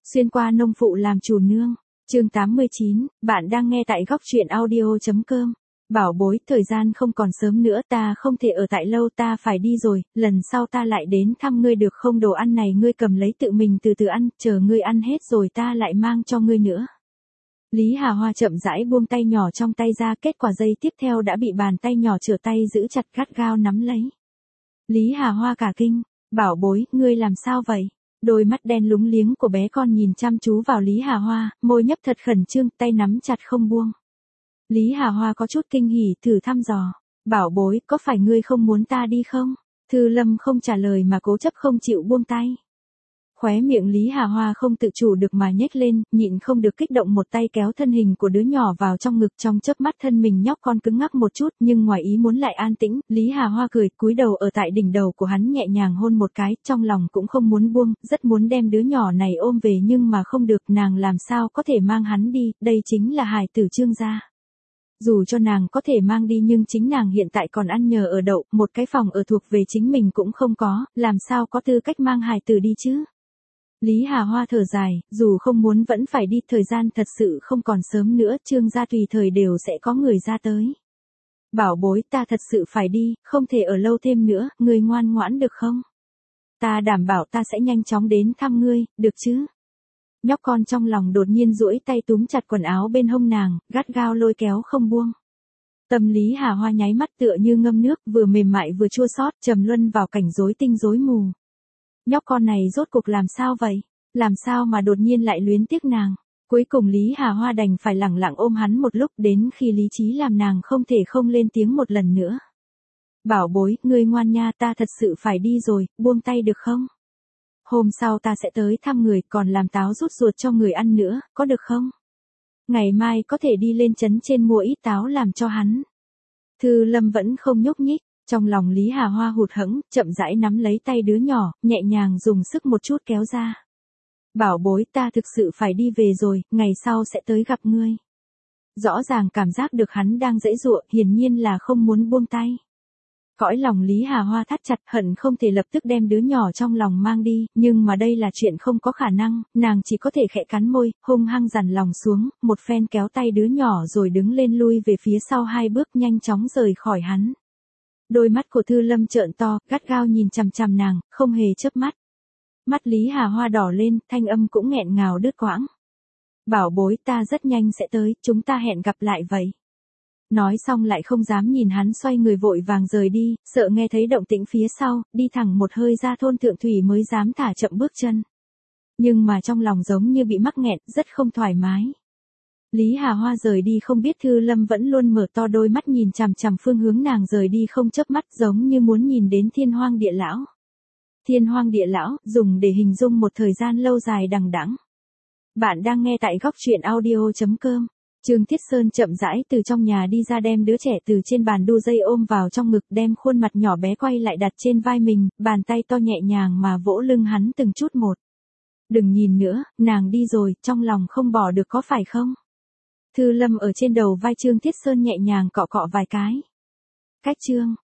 Xuyên qua nông phụ làm chủ nương. Chương 89, bạn đang nghe tại góc truyện audio.com. Bảo bối, thời gian không còn sớm nữa, ta không thể ở tại lâu, ta phải đi rồi, lần sau ta lại đến thăm ngươi được không? Đồ ăn này ngươi cầm lấy tự mình từ từ ăn, chờ ngươi ăn hết rồi ta lại mang cho ngươi nữa. Lý Hà Hoa chậm rãi buông tay nhỏ trong tay ra, kết quả giây tiếp theo đã bị bàn tay nhỏ trở tay giữ chặt gắt gao nắm lấy. Lý Hà Hoa cả kinh, bảo bối, ngươi làm sao vậy? Đôi mắt đen lúng liếng của bé con nhìn chăm chú vào Lý Hà Hoa, môi nhấp thật khẩn trương, tay nắm chặt không buông. Lý Hà Hoa có chút kinh hỉ thử thăm dò. Bảo bối, có phải ngươi không muốn ta đi không? Thư Lâm không trả lời mà cố chấp không chịu buông tay. Khóe miệng Lý Hà Hoa không tự chủ được mà nhếch lên, nhịn không được kích động một tay kéo thân hình của đứa nhỏ vào trong ngực, trong chớp mắt thân mình nhóc con cứng ngắc một chút, nhưng ngoài ý muốn lại an tĩnh. Lý Hà Hoa cười, cúi đầu ở tại đỉnh đầu của hắn nhẹ nhàng hôn một cái, trong lòng cũng không muốn buông, rất muốn đem đứa nhỏ này ôm về nhưng mà không được, nàng làm sao có thể mang hắn đi, đây chính là hài tử Trương gia. Dù cho nàng có thể mang đi nhưng chính nàng hiện tại còn ăn nhờ ở đậu, một cái phòng ở thuộc về chính mình cũng không có, làm sao có tư cách mang hài tử đi chứ? Lý Hà Hoa thở dài, dù không muốn vẫn phải đi, thời gian thật sự không còn sớm nữa, Trương gia tùy thời đều sẽ có người ra tới. Bảo bối, ta thật sự phải đi, không thể ở lâu thêm nữa, ngươi ngoan ngoãn được không? Ta đảm bảo ta sẽ nhanh chóng đến thăm ngươi, được chứ? Nhóc con trong lòng đột nhiên duỗi tay túm chặt quần áo bên hông nàng, gắt gao lôi kéo không buông. Tâm Lý Hà Hoa nháy mắt tựa như ngâm nước, vừa mềm mại vừa chua xót, trầm luân vào cảnh rối tinh rối mù. Nhóc con này rốt cuộc làm sao vậy? Làm sao mà đột nhiên lại luyến tiếc nàng? Cuối cùng Lý Hà Hoa đành phải lẳng lặng ôm hắn một lúc, đến khi lý trí làm nàng không thể không lên tiếng một lần nữa. Bảo bối, ngươi ngoan nha, ta thật sự phải đi rồi, buông tay được không? Hôm sau ta sẽ tới thăm người, còn làm táo rút ruột cho người ăn nữa, có được không? Ngày mai có thể đi lên trấn trên mua ít táo làm cho hắn. Thư Lâm vẫn không nhúc nhích, trong lòng Lý Hà Hoa hụt hẫng, chậm rãi nắm lấy tay đứa nhỏ, nhẹ nhàng dùng sức một chút kéo ra. Bảo bối, ta thực sự phải đi về rồi, ngày sau sẽ tới gặp ngươi. Rõ ràng cảm giác được hắn đang giãy giụa, hiển nhiên là không muốn buông tay. Cõi lòng Lý Hà Hoa thắt chặt, hận không thể lập tức đem đứa nhỏ trong lòng mang đi, nhưng mà đây là chuyện không có khả năng, nàng chỉ có thể khẽ cắn môi, hung hăng dằn lòng xuống, một phen kéo tay đứa nhỏ rồi đứng lên lui về phía sau 2 bước, nhanh chóng rời khỏi hắn. Đôi mắt của Thư Lâm trợn to, gắt gao nhìn chằm chằm nàng, không hề chớp mắt. Mắt Lý Hà Hoa đỏ lên, thanh âm cũng nghẹn ngào đứt quãng. Bảo bối, ta rất nhanh sẽ tới, chúng ta hẹn gặp lại vậy. Nói xong lại không dám nhìn hắn, xoay người vội vàng rời đi, sợ nghe thấy động tĩnh phía sau, đi thẳng một hơi ra thôn Thượng Thủy mới dám thả chậm bước chân. Nhưng mà trong lòng giống như bị mắc nghẹn, rất không thoải mái. Lý Hà Hoa rời đi không biết Thư Lâm vẫn luôn mở to đôi mắt nhìn chằm chằm phương hướng nàng rời đi không chớp mắt, giống như muốn nhìn đến thiên hoang địa lão. Thiên hoang địa lão, dùng để hình dung một thời gian lâu dài đằng đẵng. Bạn đang nghe tại góc truyện audio.com. Trương Thiết Sơn chậm rãi từ trong nhà đi ra, đem đứa trẻ từ trên bàn đu dây ôm vào trong ngực, đem khuôn mặt nhỏ bé quay lại đặt trên vai mình, bàn tay to nhẹ nhàng mà vỗ lưng hắn từng chút một. Đừng nhìn nữa, nàng đi rồi, trong lòng không bỏ được có phải không? Thư Lâm ở trên đầu vai Trương Thiết Sơn nhẹ nhàng cọ cọ vài cái. Cách chương.